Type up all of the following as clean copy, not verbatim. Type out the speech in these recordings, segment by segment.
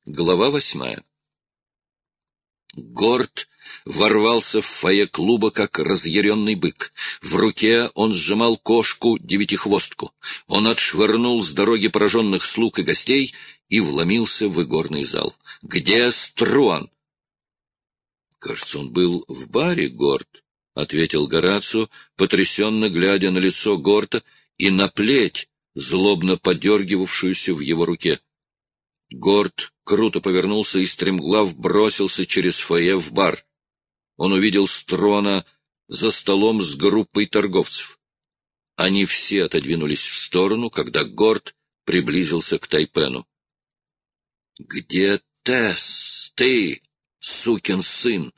Глава 8. Горд ворвался в фойе клуба, как разъяренный бык. В руке он сжимал кошку-девятихвостку. Он отшвырнул с дороги пораженных слуг и гостей и вломился в игорный зал. «Где Струан?» «Кажется, он был в баре, Горд», — ответил Горацио, потрясенно глядя на лицо Горта и на плеть, злобно подергивавшуюся в его руке. Горд круто повернулся и стремглав бросился через фойе в бар. Он увидел Струана за столом с группой торговцев. Они все отодвинулись в сторону, когда Горд приблизился к Тайпену. — Где Тесс, ты, сукин сын?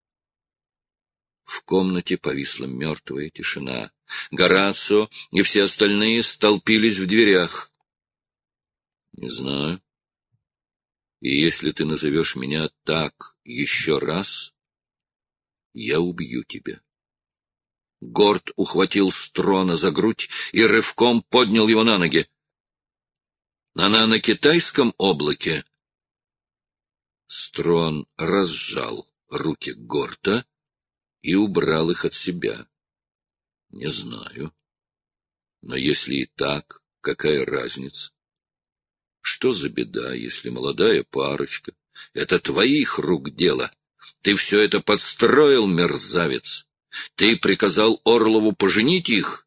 В комнате повисла мертвая тишина. Горацио и все остальные столпились в дверях. — Не знаю. И если ты назовешь меня так еще раз, я убью тебя. Горд ухватил Струана за грудь и рывком поднял его на ноги. Она на китайском облаке. Струан разжал руки Горда и убрал их от себя. Не знаю. Но если и так, какая разница? Что за беда, если молодая парочка? Это твоих рук дело. Ты все это подстроил, мерзавец. Ты приказал Орлову поженить их?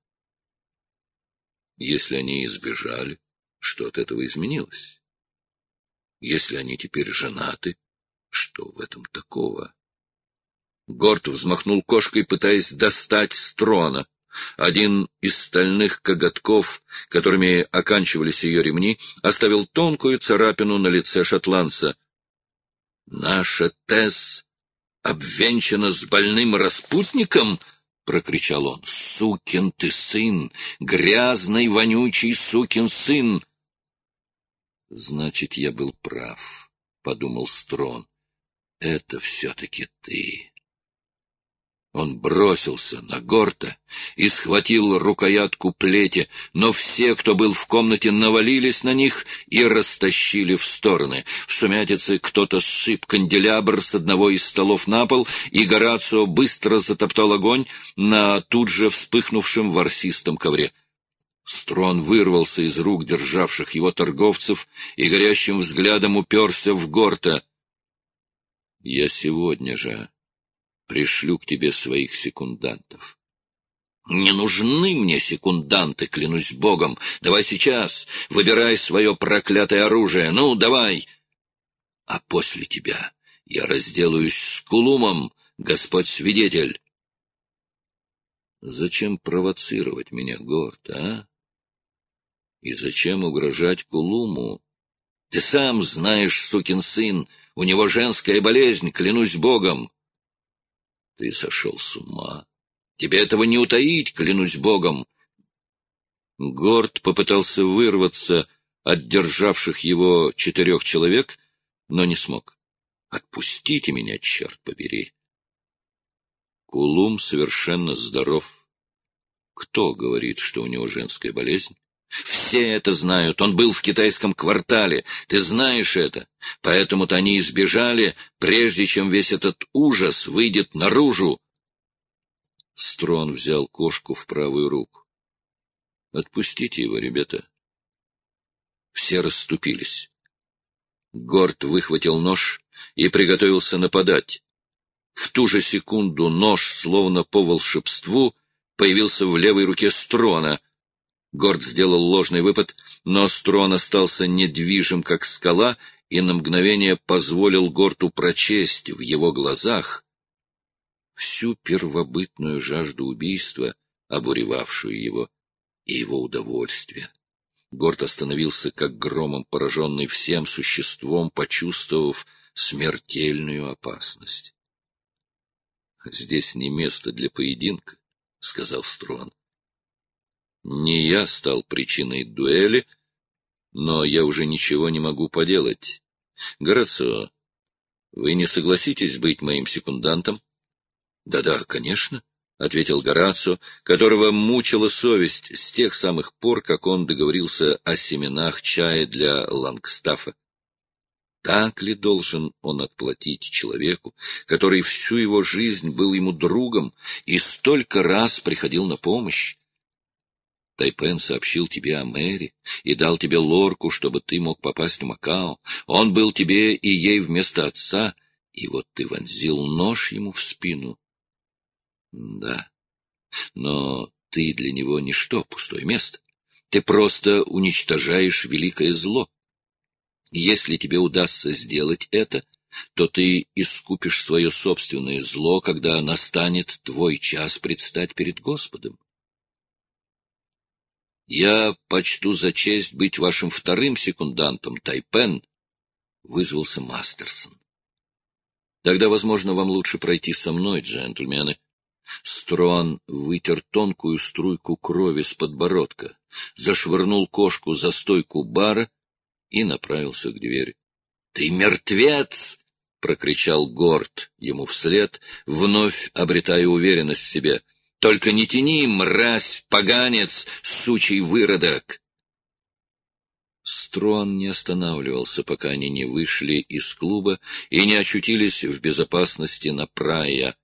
Если они избежали, что от этого изменилось? Если они теперь женаты, что в этом такого? Горд взмахнул кошкой, пытаясь достать Струана. Один из стальных коготков, которыми оканчивались ее ремни, оставил тонкую царапину на лице шотландца. — Наша Тесс обвенчана с больным распутником? — прокричал он. — Сукин ты сын! Грязный, вонючий сукин сын! — Значит, я был прав, — подумал Струан. — Это все-таки ты. Он бросился на Горта и схватил рукоятку плети, но все, кто был в комнате, навалились на них и растащили в стороны. В сумятице кто-то сшиб канделябр с одного из столов на пол, и Горацио быстро затоптал огонь на тут же вспыхнувшем ворсистом ковре. Струан вырвался из рук державших его торговцев и горящим взглядом уперся в Горта. — Я сегодня же пришлю к тебе своих секундантов. — Не нужны мне секунданты, клянусь Богом. Давай сейчас, выбирай свое проклятое оружие. Ну, давай. А после тебя я разделаюсь с Кулумом, Господь свидетель. Зачем провоцировать меня, Горд, а? И зачем угрожать Кулуму? Ты сам знаешь, сукин сын, у него женская болезнь, клянусь Богом. Ты сошел с ума. Тебе этого не утаить, клянусь Богом. Горд попытался вырваться от державших его 4 человек, но не смог. Отпустите меня, черт побери. Кулум совершенно здоров. Кто говорит, что у него женская болезнь? Все это знают. Он был в китайском квартале. Ты знаешь это. Поэтому-то они избежали, прежде чем весь этот ужас выйдет наружу. Струан взял кошку в правую руку. Отпустите его, ребята. Все расступились. Горд выхватил нож и приготовился нападать. В ту же секунду нож, словно по волшебству, появился в левой руке Струана. Горд сделал ложный выпад, но Струан остался недвижим, как скала, и на мгновение позволил Горду прочесть в его глазах всю первобытную жажду убийства, обуревавшую его, и его удовольствие. Горд остановился, как громом пораженный, всем существом, почувствовав смертельную опасность. — Здесь не место для поединка, — сказал Струан. Не я стал причиной дуэли, но я уже ничего не могу поделать. Горацио, вы не согласитесь быть моим секундантом? Да-да, конечно, — ответил Горацио, которого мучила совесть с тех самых пор, как он договорился о семенах чая для Лангстафа. Так ли должен он отплатить человеку, который всю его жизнь был ему другом и столько раз приходил на помощь? Тайпен сообщил тебе о Мэри и дал тебе лорку, чтобы ты мог попасть в Макао. Он был тебе и ей вместо отца, и вот ты вонзил нож ему в спину. Да, но ты для него ничто, пустое место. Ты просто уничтожаешь великое зло. Если тебе удастся сделать это, то ты искупишь свое собственное зло, когда настанет твой час предстать перед Господом. Я почту за честь быть вашим вторым секундантом, Тайпен, — вызвался Мастерсон. Тогда, возможно, вам лучше пройти со мной, джентльмены. Струан вытер тонкую струйку крови с подбородка, зашвырнул кошку за стойку бара и направился к двери. — Ты мертвец! — прокричал Горд ему вслед, вновь обретая уверенность в себе. — Только не тяни, мразь, поганец, сучий выродок! Струан не останавливался, пока они не вышли из клуба и не очутились в безопасности на Прайя.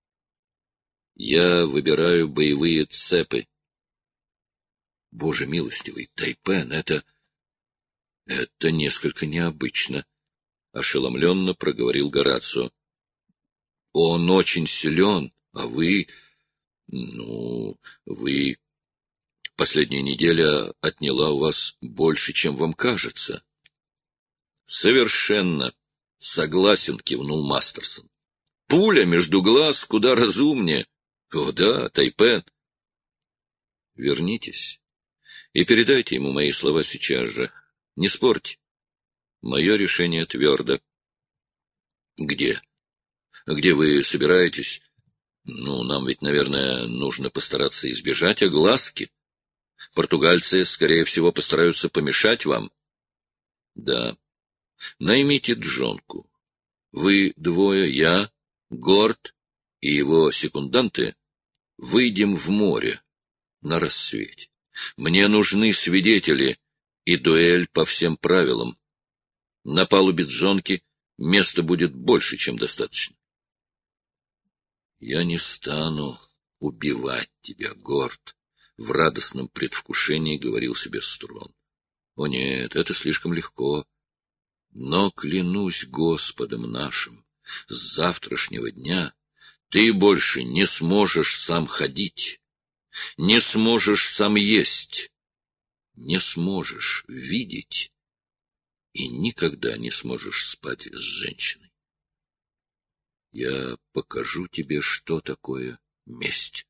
Я выбираю боевые цепи. Боже милостивый, Тайпен, это несколько необычно, — ошеломленно проговорил Горацио. Он очень силен, а вы... вы... Последняя неделя отняла у вас больше, чем вам кажется. — Совершенно согласен, — кивнул Мастерсон. — Пуля между глаз куда разумнее. О да, Тайпен. Вернитесь и передайте ему мои слова сейчас же. Не спорьте. Мое решение твердо. Где? Где вы собираетесь? Нам ведь, наверное, нужно постараться избежать огласки. Португальцы, скорее всего, постараются помешать вам. Да. Наймите Джонку. Вы двое, я, Горд и его секунданты, выйдем в море на рассвете. Мне нужны свидетели и дуэль по всем правилам. На палубе Джонки места будет больше, чем достаточно. Я не стану убивать тебя, Горд, — в радостном предвкушении говорил себе Струан. О нет, это слишком легко. Но клянусь Господом нашим, с завтрашнего дня ты больше не сможешь сам ходить, не сможешь сам есть, не сможешь видеть и никогда не сможешь спать с женщиной. Я покажу тебе, что такое месть.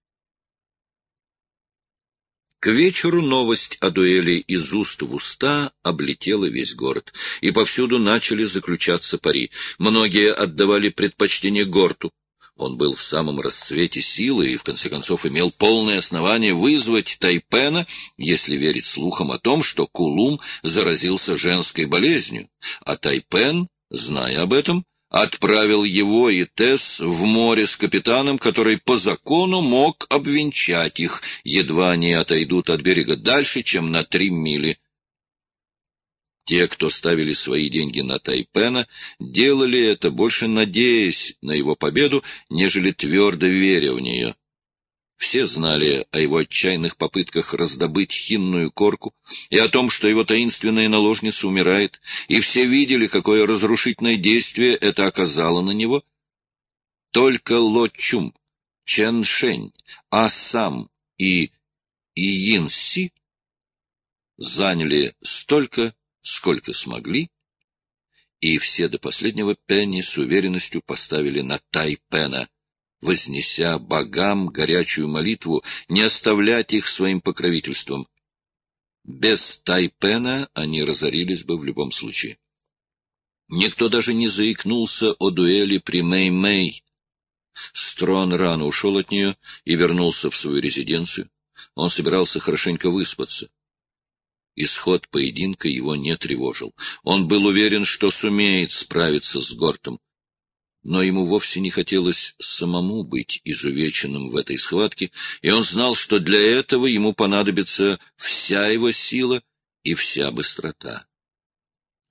К вечеру новость о дуэли из уст в уста облетела весь город, и повсюду начали заключаться пари. Многие отдавали предпочтение Горту. Он был в самом расцвете силы и, в конце концов, имел полное основание вызвать Тайпена, если верить слухам о том, что Кулум заразился женской болезнью, а Тайпен, зная об этом, отправил его и Тесс в море с капитаном, который по закону мог обвенчать их, едва они отойдут от берега дальше, чем на 3 мили. Те, кто ставили свои деньги на Тайпена, делали это, больше надеясь на его победу, нежели твердо веря в нее. Все знали о его отчаянных попытках раздобыть хинную корку и о том, что его таинственная наложница умирает, и все видели, какое разрушительное действие это оказало на него. Только Ло Чум, Чен Шень, Асам и Иин Си заняли столько, сколько смогли, и все до последнего пенни с уверенностью поставили на Тайпена, вознеся богам горячую молитву не оставлять их своим покровительством. Без Тайпена они разорились бы в любом случае. Никто даже не заикнулся о дуэли при Мэй-Мэй. Струан рано ушел от нее и вернулся в свою резиденцию. Он собирался хорошенько выспаться. Исход поединка его не тревожил. Он был уверен, что сумеет справиться с Гортом. Но ему вовсе не хотелось самому быть изувеченным в этой схватке, и он знал, что для этого ему понадобится вся его сила и вся быстрота.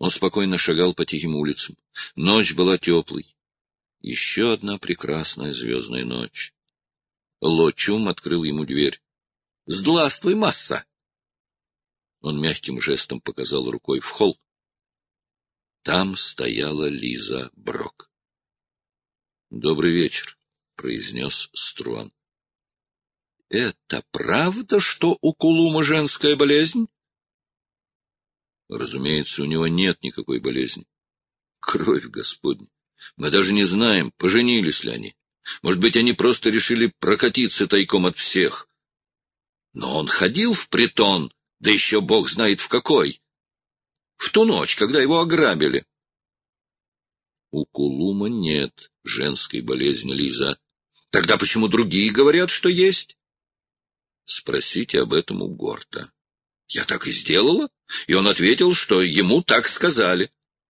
Он спокойно шагал по тихим улицам. Ночь была теплой. Еще одна прекрасная звездная ночь. Ло Чум открыл ему дверь. — Здравствуй, масса! Он мягким жестом показал рукой в холл. Там стояла Лиза Брок. — Добрый вечер, — произнес Струан. — Это правда, что у Кулума женская болезнь? — Разумеется, у него нет никакой болезни. Кровь Господня. Мы даже не знаем, поженились ли они. Может быть, они просто решили прокатиться тайком от всех. Но он ходил в притон, да еще бог знает в какой. В ту ночь, когда его ограбили. У Кулума нет женской болезни, Лиза. Тогда почему другие говорят, что есть? Спросите об этом у Горта. Я так и сделала, и он ответил, что ему так сказали.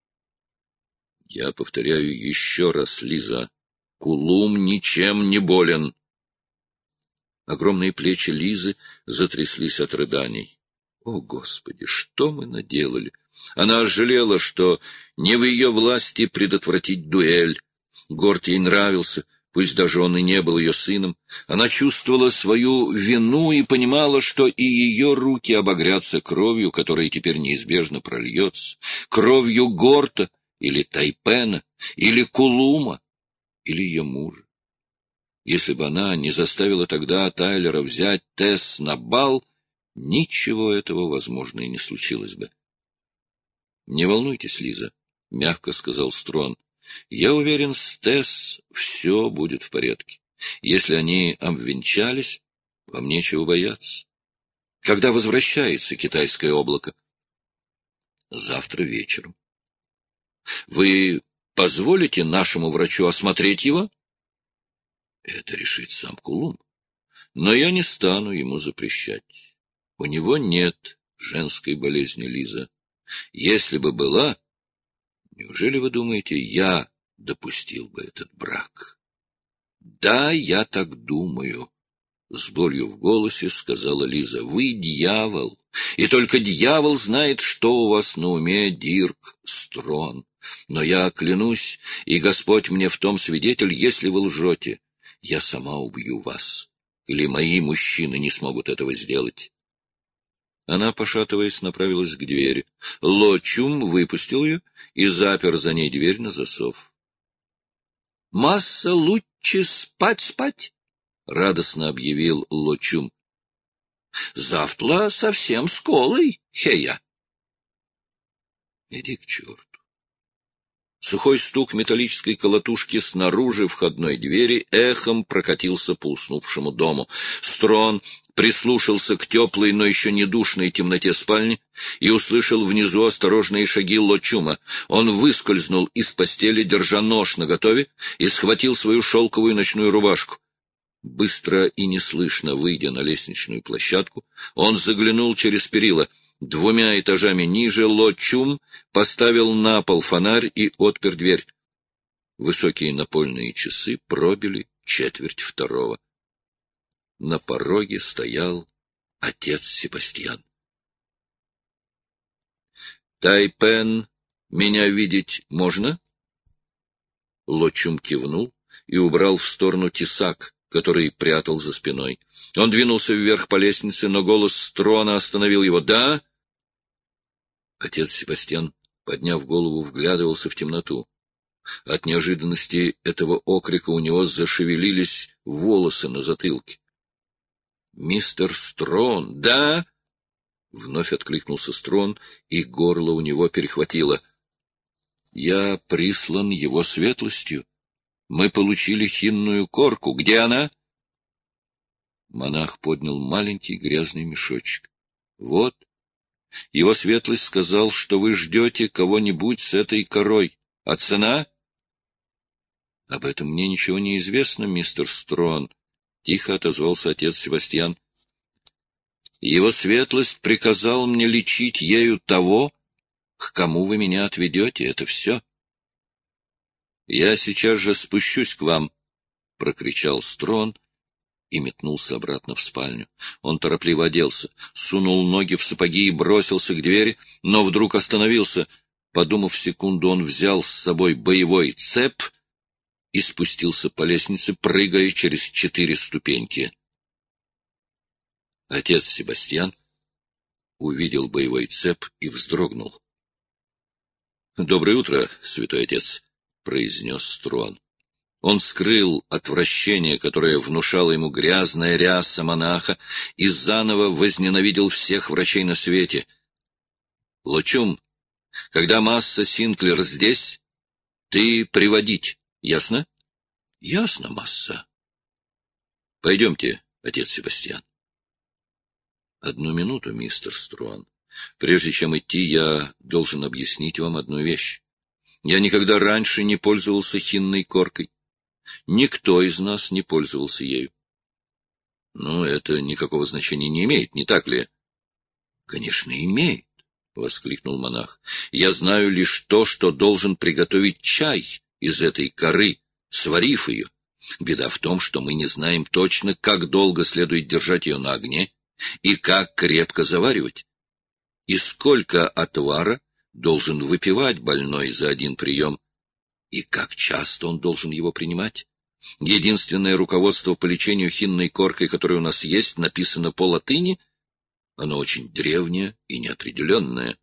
Я повторяю еще раз, Лиза, Кулум ничем не болен. Огромные плечи Лизы затряслись от рыданий. О, Господи, что мы наделали? Она жалела, что не в ее власти предотвратить дуэль. Горд ей нравился, пусть даже он и не был ее сыном. Она чувствовала свою вину и понимала, что и ее руки обогрятся кровью, которая теперь неизбежно прольется, кровью Горта или Тайпена, или Кулума, или ее мужа. Если бы она не заставила тогда Тайлера взять Тесс на бал, ничего этого, возможно, и не случилось бы. — Не волнуйтесь, Лиза, — мягко сказал Строн. — Я уверен, с Тесс все будет в порядке. Если они обвенчались, вам нечего бояться. Когда возвращается китайское облако? — Завтра вечером. — Вы позволите нашему врачу осмотреть его? — Это решит сам Кулум. Но я не стану ему запрещать. У него нет женской болезни, Лиза. Если бы была, неужели вы думаете, я допустил бы этот брак? — Да, я так думаю, — с болью в голосе сказала Лиза. — Вы дьявол, и только дьявол знает, что у вас на уме, Дирк Строн. Но я клянусь, и Господь мне в том свидетель, если вы лжете, я сама убью вас, или мои мужчины не смогут этого сделать. Она, пошатываясь, направилась к двери. Ло Чум выпустил ее и запер за ней дверь на засов. — Масса лучше спать, — радостно объявил Ло Чум. — Завтра совсем с колой, хея. — Иди к черту. Сухой стук металлической колотушки снаружи входной двери эхом прокатился по уснувшему дому. Строн прислушался к теплой, но еще не душной темноте спальни и услышал внизу осторожные шаги Ло Чума. Он выскользнул из постели, держа нож наготове, и схватил свою шелковую ночную рубашку. Быстро и неслышно выйдя на лестничную площадку, он заглянул через перила. 2 этажами ниже Ло Чум поставил на пол фонарь и отпер дверь. Высокие напольные часы пробили 1:45. На пороге стоял отец Себастьян. — Тайпен, меня видеть можно? Ло Чум кивнул и убрал в сторону тесак, который прятал за спиной. Он двинулся вверх по лестнице, но голос Строна остановил его. — Да? Отец Себастьян, подняв голову, вглядывался в темноту. От неожиданности этого окрика у него зашевелились волосы на затылке. — Мистер Строн, да? — вновь откликнулся Строн, и горло у него перехватило. — Я прислан его светлостью. Мы получили хинную корку. Где она? Монах поднял маленький грязный мешочек. — Вот. Его светлость сказал, что вы ждете кого-нибудь с этой корой. А цена? — Об этом мне ничего не известно, мистер Строн, — тихо отозвался отец Себастьян. — Его светлость приказал мне лечить ею того, к кому вы меня отведете. Это все. — Я сейчас же спущусь к вам, — прокричал Строн и метнулся обратно в спальню. Он торопливо оделся, сунул ноги в сапоги и бросился к двери, но вдруг остановился. Подумав секунду, он взял с собой боевой цеп и спустился по лестнице, прыгая через 4 ступеньки. Отец Себастьян увидел боевой цеп и вздрогнул. — Доброе утро, святой отец, — произнес Струан. Он скрыл отвращение, которое внушало ему грязная ряса монаха, и заново возненавидел всех врачей на свете. — Лучум, когда масса Синклер здесь, ты приводить, ясно? — Ясно, масса. — Пойдемте, отец Себастьян. — Одну минуту, мистер Струан. Прежде чем идти, я должен объяснить вам одну вещь. Я никогда раньше не пользовался хинной коркой. Никто из нас не пользовался ею. Ну, это никакого значения не имеет, не так ли? — Конечно, имеет, — воскликнул монах. — Я знаю лишь то, что должен приготовить чай из этой коры, сварив ее. Беда в том, что мы не знаем точно, как долго следует держать ее на огне и как крепко заваривать, и сколько отвара должен выпивать больной за один прием, и как часто он должен его принимать. Единственное руководство по лечению хинной коркой, которое у нас есть, написано по латыни. Оно очень древнее и неопределенное.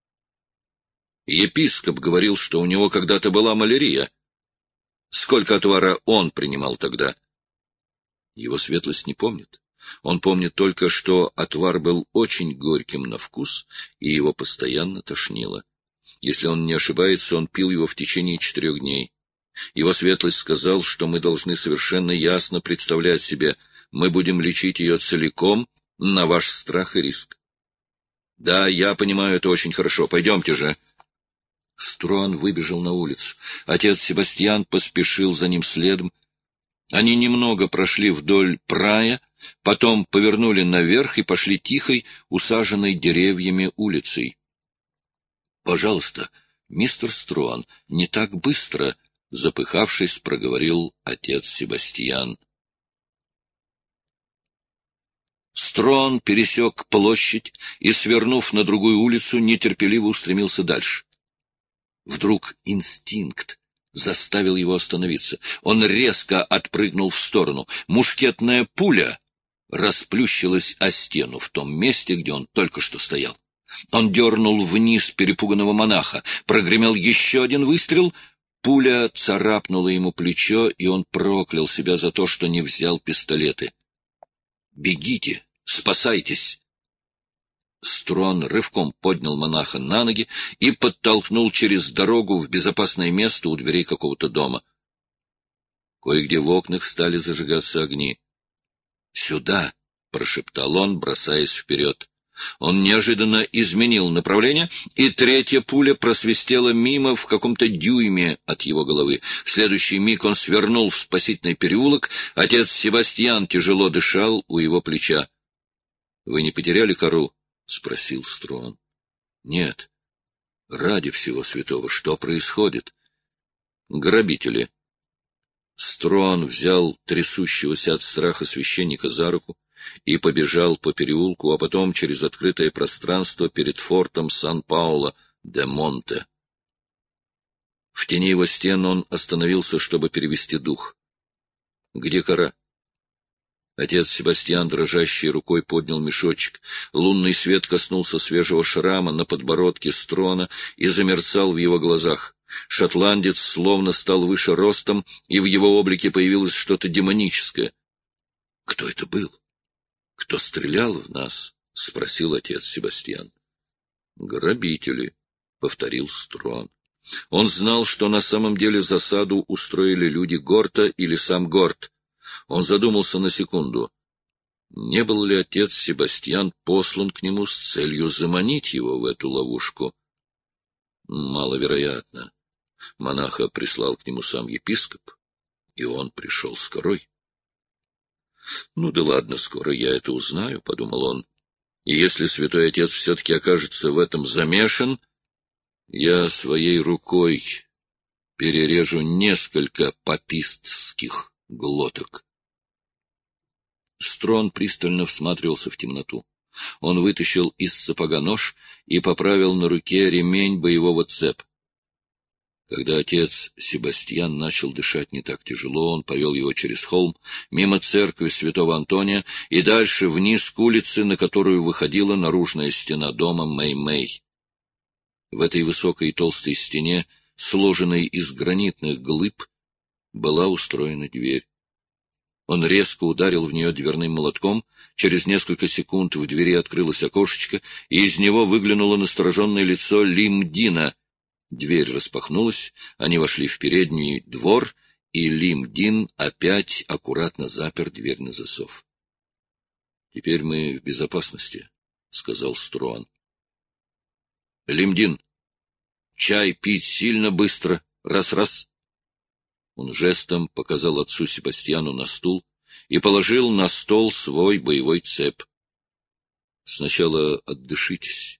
Епископ говорил, что у него когда-то была малярия. Сколько отвара он принимал тогда? Его светлость не помнит. Он помнит только, что отвар был очень горьким на вкус, и его постоянно тошнило. Если он не ошибается, он пил его в течение 4 дней. Его светлость сказал, что мы должны совершенно ясно представлять себе, мы будем лечить ее целиком на ваш страх и риск. Да, я понимаю это очень хорошо. Пойдемте же. Струан выбежал на улицу. Отец Себастьян поспешил за ним следом. Они немного прошли вдоль прая, потом повернули наверх и пошли тихой, усаженной деревьями улицей. — Пожалуйста, мистер Струан, не так быстро, — запыхавшись, проговорил отец Себастьян. Струан пересек площадь и, свернув на другую улицу, нетерпеливо устремился дальше. Вдруг инстинкт заставил его остановиться. Он резко отпрыгнул в сторону. Мушкетная пуля расплющилась о стену в том месте, где он только что стоял. Он дернул вниз перепуганного монаха. Прогремел еще один выстрел. Пуля царапнула ему плечо, и он проклял себя за то, что не взял пистолеты. «Бегите! Спасайтесь!» Струан рывком поднял монаха на ноги и подтолкнул через дорогу в безопасное место у дверей какого-то дома. Кое-где в окнах стали зажигаться огни. «Сюда!» — прошептал он, бросаясь вперед. Он неожиданно изменил направление, и 3-я пуля просвистела мимо в каком-то дюйме от его головы. В следующий миг он свернул в спасительный переулок. Отец Себастьян тяжело дышал у его плеча. — Вы не потеряли кору? — спросил Струан. — Нет. — Ради всего святого, что происходит? — Грабители. Струан взял трясущегося от страха священника за руку и побежал по переулку, а потом через открытое пространство перед фортом Сан-Пауло-де-Монте. В тени его стен он остановился, чтобы перевести дух. — Где кора? Отец Себастьян дрожащей рукой поднял мешочек. Лунный свет коснулся свежего шрама на подбородке Струана и замерцал в его глазах. Шотландец словно стал выше ростом, и в его облике появилось что-то демоническое. — Кто это был? Кто стрелял в нас? — спросил отец Себастьян. — Грабители, — повторил Струан. Он знал, что на самом деле засаду устроили люди Горта или сам Горт. Он задумался на секунду. Не был ли отец Себастьян послан к нему с целью заманить его в эту ловушку? Маловероятно. Монаха прислал к нему сам епископ, и он пришел с корой. — Ну да ладно, скоро я это узнаю, — подумал он. И если святой отец все-таки окажется в этом замешан, я своей рукой перережу несколько папистских глоток. Струан пристально всматривался в темноту. Он вытащил из сапога нож и поправил на руке ремень боевого цепа. Когда отец Себастьян начал дышать не так тяжело, он повел его через холм, мимо церкви святого Антония и дальше вниз к улице, на которую выходила наружная стена дома Мэй-Мэй. В этой высокой и толстой стене, сложенной из гранитных глыб, была устроена дверь. Он резко ударил в нее дверным молотком, через несколько секунд в двери открылось окошечко, и из него выглянуло настороженное лицо Лим-Дина. Дверь распахнулась, они вошли в передний двор, и Лим-Дин опять аккуратно запер дверь на засов. — Теперь мы в безопасности, — сказал Струан. — Лим-Дин, чай пить сильно быстро, раз-раз. Он жестом показал отцу Себастьяну на стул и положил на стол свой боевой цеп. — Сначала отдышитесь,